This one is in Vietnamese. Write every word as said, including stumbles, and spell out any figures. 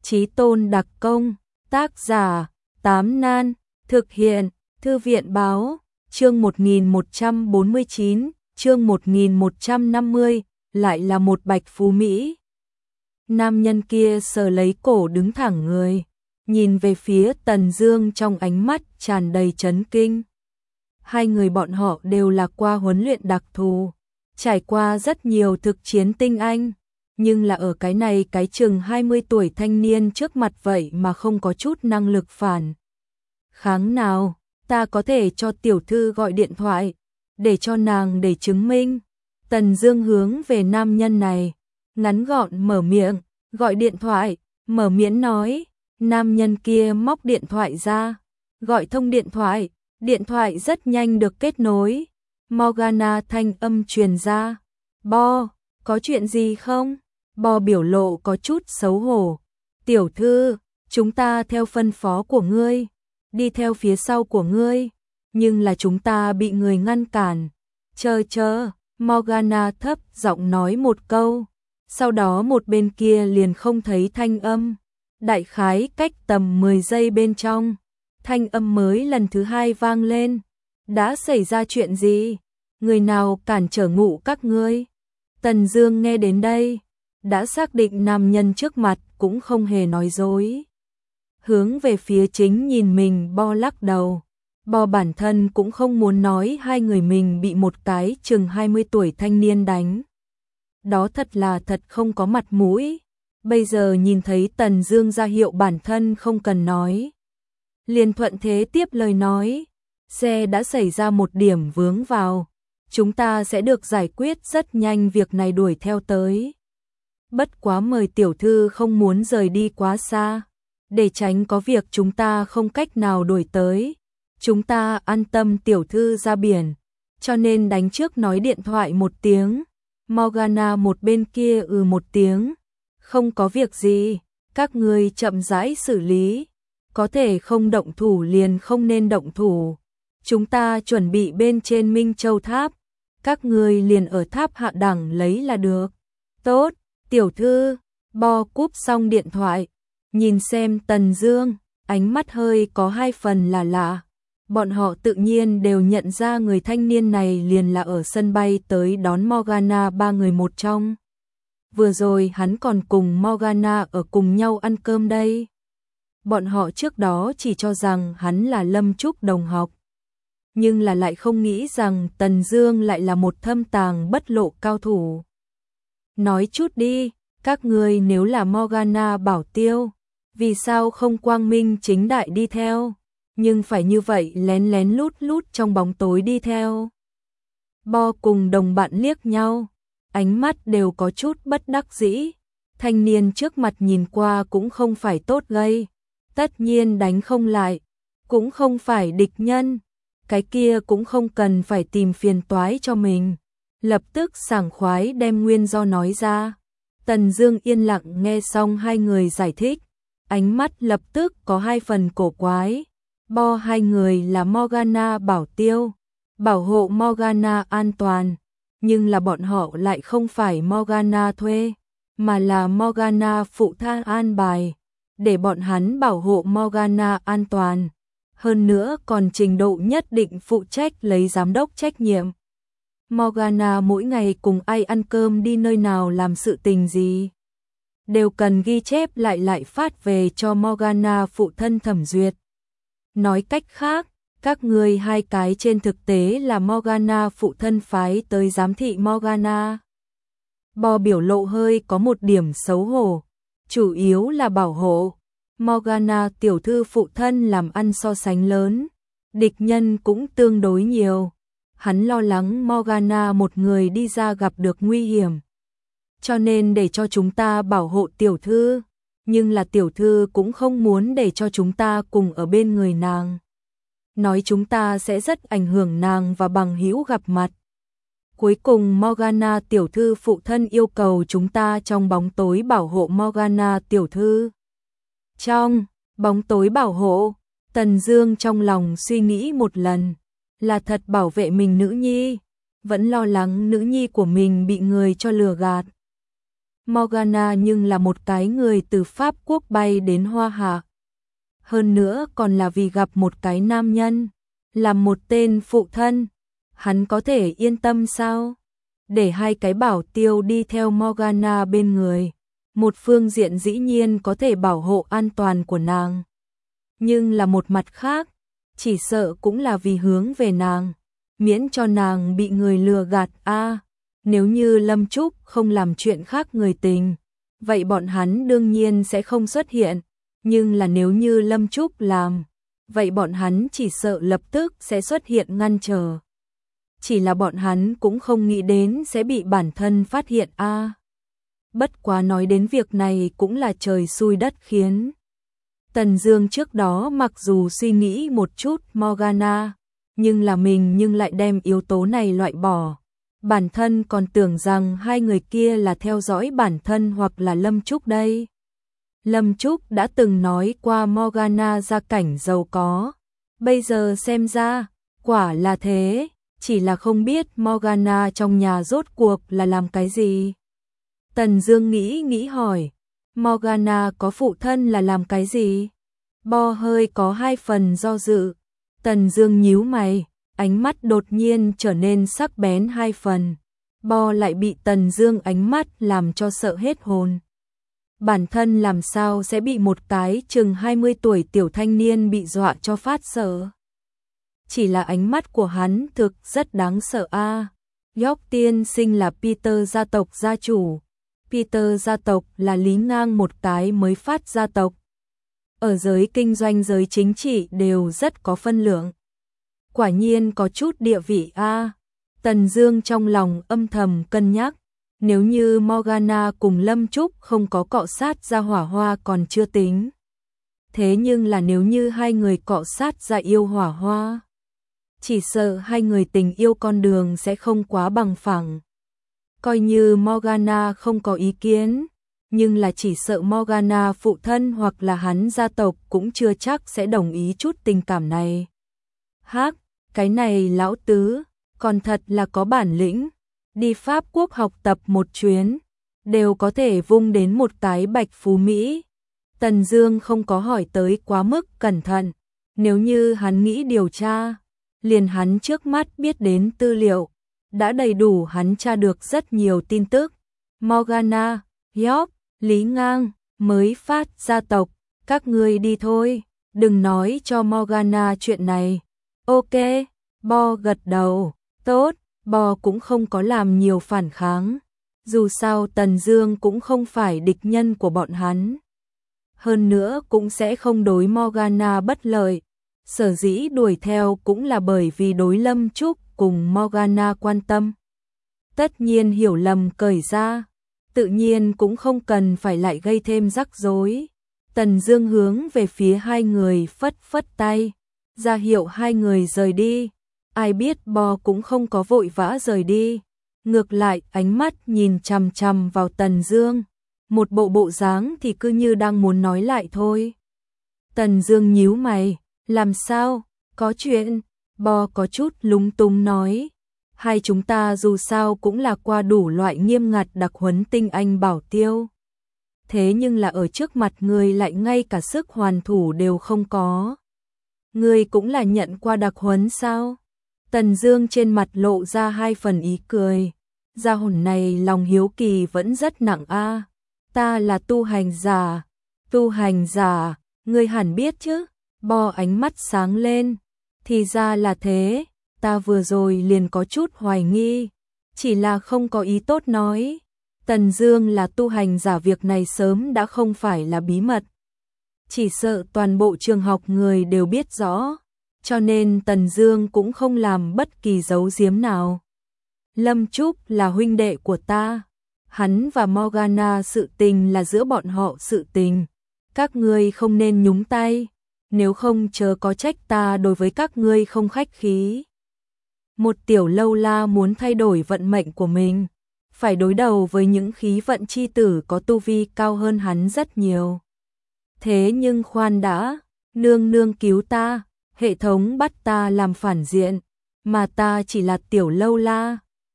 Chí tôn đặc công, tác giả, Tám Nan, thực hiện, Thư viện báo, chương một nghìn một trăm bốn mươi chín, chương một nghìn một trăm năm mươi, lại là một bạch phú Mỹ. Nam nhân kia sờ lấy cổ đứng thẳng người, nhìn về phía Tần Dương trong ánh mắt tràn đầy chấn kinh. Hai người bọn họ đều là qua huấn luyện đặc thù, trải qua rất nhiều thực chiến tinh anh, nhưng là ở cái này cái chừng hai mươi tuổi thanh niên trước mặt vậy mà không có chút năng lực phản kháng nào. Ta có thể cho tiểu thư gọi điện thoại, để cho nàng để chứng minh. Tần Dương hướng về nam nhân này, ngắn gọn mở miệng, gọi điện thoại, mở miệng nói. Nam nhân kia móc điện thoại ra, gọi thông điện thoại, điện thoại rất nhanh được kết nối. Morgana thanh âm truyền ra. Bo, có chuyện gì không? Bo biểu lộ có chút xấu hổ. Tiểu thư, chúng ta theo phân phó của ngươi, đi theo phía sau của ngươi, nhưng là chúng ta bị người ngăn cản. Chờ chờ, Morgana thấp giọng nói một câu, sau đó một bên kia liền không thấy thanh âm. Đại khái cách tầm mười giây bên trong, thanh âm mới lần thứ hai vang lên. Đã xảy ra chuyện gì? Người nào cản trở ngủ các ngươi? Tần Dương nghe đến đây, đã xác định nam nhân trước mặt cũng không hề nói dối. Hướng về phía chính nhìn mình Bo lắc đầu. Bo bản thân cũng không muốn nói hai người mình bị một cái chừng hai mươi tuổi thanh niên đánh. Đó thật là thật không có mặt mũi. Bây giờ nhìn thấy Tần Dương ra hiệu bản thân không cần nói, liền thuận thế tiếp lời nói. Xe đã xảy ra một điểm vướng vào, chúng ta sẽ được giải quyết rất nhanh, việc này đuổi theo tới. Bất quá mời tiểu thư không muốn rời đi quá xa, để tránh có việc chúng ta không cách nào đuổi tới. Chúng ta an tâm tiểu thư ra biển, cho nên đánh trước nói điện thoại một tiếng. Morgana một bên kia ừ một tiếng. Không có việc gì, các ngươi chậm rãi xử lý, có thể không động thủ liền không nên động thủ. Chúng ta chuẩn bị bên trên Minh Châu Tháp, các ngươi liền ở tháp hạ đẳng lấy là được. Tốt, tiểu thư. Bo cúp xong điện thoại, nhìn xem Tần Dương, ánh mắt hơi có hai phần là lạ. Bọn họ tự nhiên đều nhận ra người thanh niên này liền là ở sân bay tới đón Morgana ba người một trong. Vừa rồi hắn còn cùng Morgana ở cùng nhau ăn cơm đây. Bọn họ trước đó chỉ cho rằng hắn là Lâm Trúc đồng học, nhưng là lại không nghĩ rằng Tần Dương lại là một thâm tàng bất lộ cao thủ. Nói chút đi, các ngươi nếu là Morgana bảo tiêu, vì sao không quang minh chính đại đi theo, nhưng phải như vậy lén lén lút lút trong bóng tối đi theo? Bo cùng đồng bạn liếc nhau, ánh mắt đều có chút bất đắc dĩ. Thanh niên trước mặt nhìn qua cũng không phải tốt gây, tất nhiên đánh không lại, cũng không phải địch nhân, cái kia cũng không cần phải tìm phiền toái cho mình. Lập tức sảng khoái đem nguyên do nói ra. Tần Dương yên lặng nghe xong hai người giải thích, ánh mắt lập tức có hai phần cổ quái. Bo hai người là Morgana bảo tiêu, bảo hộ Morgana an toàn, nhưng là bọn họ lại không phải Morgana thuê, mà là Morgana phụ tha an bài, để bọn hắn bảo hộ Morgana an toàn. Hơn nữa còn trình độ nhất định phụ trách lấy giám đốc trách nhiệm. Morgana mỗi ngày cùng ai ăn cơm, đi nơi nào, làm sự tình gì, đều cần ghi chép lại lại phát về cho Morgana phụ thân thẩm duyệt. Nói cách khác, các ngươi hai cái trên thực tế là Morgana phụ thân phái tới giám thị Morgana. Bo biểu lộ hơi có một điểm xấu hổ, chủ yếu là bảo hộ Morgana tiểu thư phụ thân làm ăn so sánh lớn, địch nhân cũng tương đối nhiều. Hắn lo lắng Morgana một người đi ra gặp được nguy hiểm, cho nên để cho chúng ta bảo hộ tiểu thư, nhưng là tiểu thư cũng không muốn để cho chúng ta cùng ở bên người nàng, nói chúng ta sẽ rất ảnh hưởng nàng và bằng hữu gặp mặt. Cuối cùng Morgana tiểu thư phụ thân yêu cầu chúng ta trong bóng tối bảo hộ Morgana tiểu thư. Trong bóng tối bảo hộ? Tần Dương trong lòng suy nghĩ một lần, là thật bảo vệ mình nữ nhi, vẫn lo lắng nữ nhi của mình bị người cho lừa gạt. Morgana nhưng là một cái người từ Pháp Quốc bay đến Hoa Hạ. Hơn nữa còn là vì gặp một cái nam nhân, làm một tên phụ thân. Hắn có thể yên tâm sao? Để hai cái bảo tiêu đi theo Morgana bên người. Một phương diện dĩ nhiên có thể bảo hộ an toàn của nàng. Nhưng là một mặt khác, chỉ sợ cũng là vì hướng về nàng, miễn cho nàng bị người lừa gạt a. À, nếu như Lâm Trúc không làm chuyện khác người tình, vậy bọn hắn đương nhiên sẽ không xuất hiện. Nhưng là nếu như Lâm Trúc làm, vậy bọn hắn chỉ sợ lập tức sẽ xuất hiện ngăn trở. Chỉ là bọn hắn cũng không nghĩ đến sẽ bị bản thân phát hiện a. À, bất quá nói đến việc này cũng là trời xui đất khiến. Tần Dương trước đó mặc dù suy nghĩ một chút Morgana, nhưng là mình nhưng lại đem yếu tố này loại bỏ. Bản thân còn tưởng rằng hai người kia là theo dõi bản thân hoặc là Lâm Trúc đây. Lâm Trúc đã từng nói qua Morgana gia cảnh giàu có. Bây giờ xem ra, quả là thế, chỉ là không biết Morgana trong nhà rốt cuộc là làm cái gì. Tần Dương nghĩ nghĩ hỏi, Morgana có phụ thân là làm cái gì? Bo hơi có hai phần do dự. Tần Dương nhíu mày, ánh mắt đột nhiên trở nên sắc bén hai phần. Bo lại bị Tần Dương ánh mắt làm cho sợ hết hồn. Bản thân làm sao sẽ bị một cái chừng hai mươi tuổi tiểu thanh niên bị dọa cho phát sợ. Chỉ là ánh mắt của hắn thực rất đáng sợ a. À, York tiên sinh là Peter gia tộc gia chủ. Peter gia tộc là Lý Ngang một cái mới phát gia tộc. Ở giới kinh doanh giới chính trị đều rất có phân lượng. Quả nhiên có chút địa vị a. À, Tần Dương trong lòng âm thầm cân nhắc. Nếu như Morgana cùng Lâm Trúc không có cọ sát ra hỏa hoa còn chưa tính. Thế nhưng là nếu như hai người cọ sát ra yêu hỏa hoa, chỉ sợ hai người tình yêu con đường sẽ không quá bằng phẳng. Coi như Morgana không có ý kiến, nhưng là chỉ sợ Morgana phụ thân hoặc là hắn gia tộc cũng chưa chắc sẽ đồng ý chút tình cảm này. Hắc, cái này lão tứ, còn thật là có bản lĩnh. Đi Pháp Quốc học tập một chuyến, đều có thể vung đến một cái bạch phú Mỹ. Tần Dương không có hỏi tới quá mức cẩn thận. Nếu như hắn nghĩ điều tra, liền hắn trước mắt biết đến tư liệu, đã đầy đủ hắn tra được rất nhiều tin tức. Morgana, York, Lý Ngang, mới phát gia tộc, các ngươi đi thôi, đừng nói cho Morgana chuyện này. Ok, Bo gật đầu, tốt. Bo cũng không có làm nhiều phản kháng. Dù sao Tần Dương cũng không phải địch nhân của bọn hắn. Hơn nữa cũng sẽ không đối Morgana bất lợi. Sở dĩ đuổi theo cũng là bởi vì đối Lâm Trúc cùng Morgana quan tâm. Tất nhiên hiểu lầm cởi ra, tự nhiên cũng không cần phải lại gây thêm rắc rối. Tần Dương hướng về phía hai người phất phất tay, ra hiệu hai người rời đi. Ai biết Bo cũng không có vội vã rời đi, ngược lại ánh mắt nhìn chằm chằm vào Tần Dương, một bộ bộ dáng thì cứ như đang muốn nói lại thôi. Tần Dương nhíu mày, làm sao, có chuyện? Bo có chút lúng túng nói, hai chúng ta dù sao cũng là qua đủ loại nghiêm ngặt đặc huấn tinh anh bảo tiêu. Thế nhưng là ở trước mặt người lại ngay cả sức hoàn thủ đều không có. Người cũng là nhận qua đặc huấn sao? Tần Dương trên mặt lộ ra hai phần ý cười. Gia hồn này lòng hiếu kỳ vẫn rất nặng a. À, ta là tu hành giả. Tu hành giả, ngươi hẳn biết chứ? Bo ánh mắt sáng lên. Thì ra là thế, ta vừa rồi liền có chút hoài nghi, chỉ là không có ý tốt nói. Tần Dương là tu hành giả việc này sớm đã không phải là bí mật. Chỉ sợ toàn bộ trường học người đều biết rõ. Cho nên Tần Dương cũng không làm bất kỳ giấu giếm nào. Lâm Trúc là huynh đệ của ta. Hắn và Morgana sự tình là giữa bọn họ sự tình. Các ngươi không nên nhúng tay. Nếu không chớ có trách ta đối với các ngươi không khách khí. Một tiểu lâu la muốn thay đổi vận mệnh của mình. Phải đối đầu với những khí vận chi tử có tu vi cao hơn hắn rất nhiều. Thế nhưng khoan đã, nương nương cứu ta. Hệ thống bắt ta làm phản diện, mà ta chỉ là tiểu lâu la,